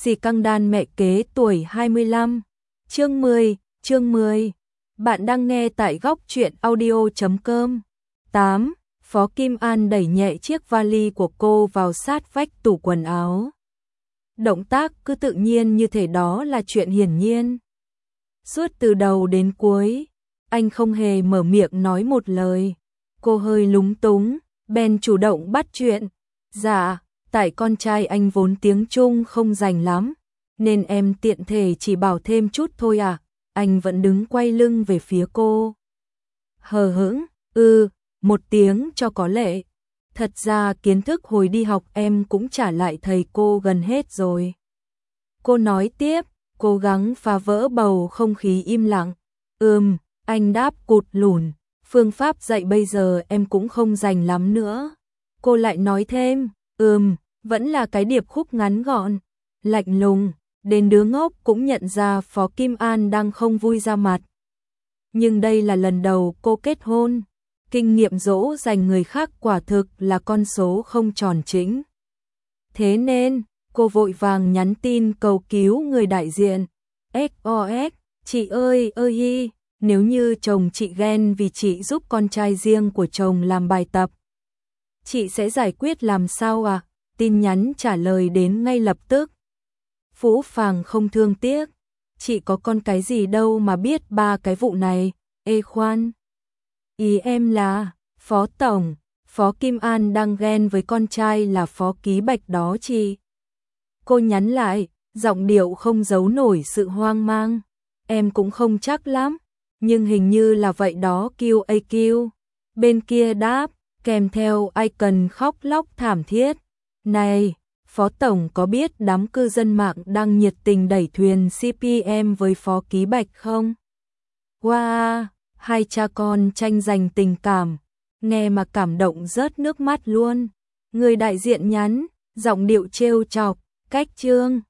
Xì căng đan mẹ kế tuổi 25. Chương 10. Bạn đang nghe tại góc truyện audio.com. 8. Phó Kim An đẩy nhẹ chiếc vali của cô vào sát vách tủ quần áo. Động tác cứ tự nhiên như thể đó là chuyện hiển nhiên. Suốt từ đầu đến cuối, anh không hề mở miệng nói một lời. Cô hơi lúng túng, bèn chủ động bắt chuyện. Dạ, tại con trai anh vốn tiếng Trung không rành lắm, nên em tiện thể chỉ bảo thêm chút thôi à. Anh vẫn đứng quay lưng về phía cô. Hờ hững, một tiếng cho có lệ. Thật ra kiến thức hồi đi học em cũng trả lại thầy cô gần hết rồi. Cô nói tiếp, cố gắng phá vỡ bầu không khí im lặng. Anh đáp cụt lủn, phương pháp dạy bây giờ em cũng không rành lắm nữa. Cô lại nói thêm, vẫn là cái điệp khúc ngắn gọn, lạnh lùng, đến đứa ngốc cũng nhận ra Phó Kim An đang không vui ra mặt. Nhưng đây là lần đầu cô kết hôn, kinh nghiệm dỗ dành người khác quả thực là con số không tròn chỉnh. Thế nên, cô vội vàng nhắn tin cầu cứu người đại diện. SOS, chị ơi nếu như chồng chị ghen vì chị giúp con trai riêng của chồng làm bài tập, chị sẽ giải quyết làm sao à? Tin nhắn trả lời đến ngay lập tức. Phũ phàng không thương tiếc, chị có con cái gì đâu mà biết ba cái vụ này. Khoan, ý em là, Phó Tổng, Phó Kim An đang ghen với con trai là Phó Ký Bạch đó chị. Cô nhắn lại, giọng điệu không giấu nổi sự hoang mang. Em cũng không chắc lắm, nhưng hình như là vậy đó QAQ. Bên kia đáp, kèm theo icon khóc lóc thảm thiết. Này, Phó Tổng có biết đám cư dân mạng đang nhiệt tình đẩy thuyền CPM với Phó Ký Bạch không? Wow, hai cha con tranh giành tình cảm, nghe mà cảm động rớt nước mắt luôn. Người đại diện nhắn, giọng điệu trêu chọc, cách chương,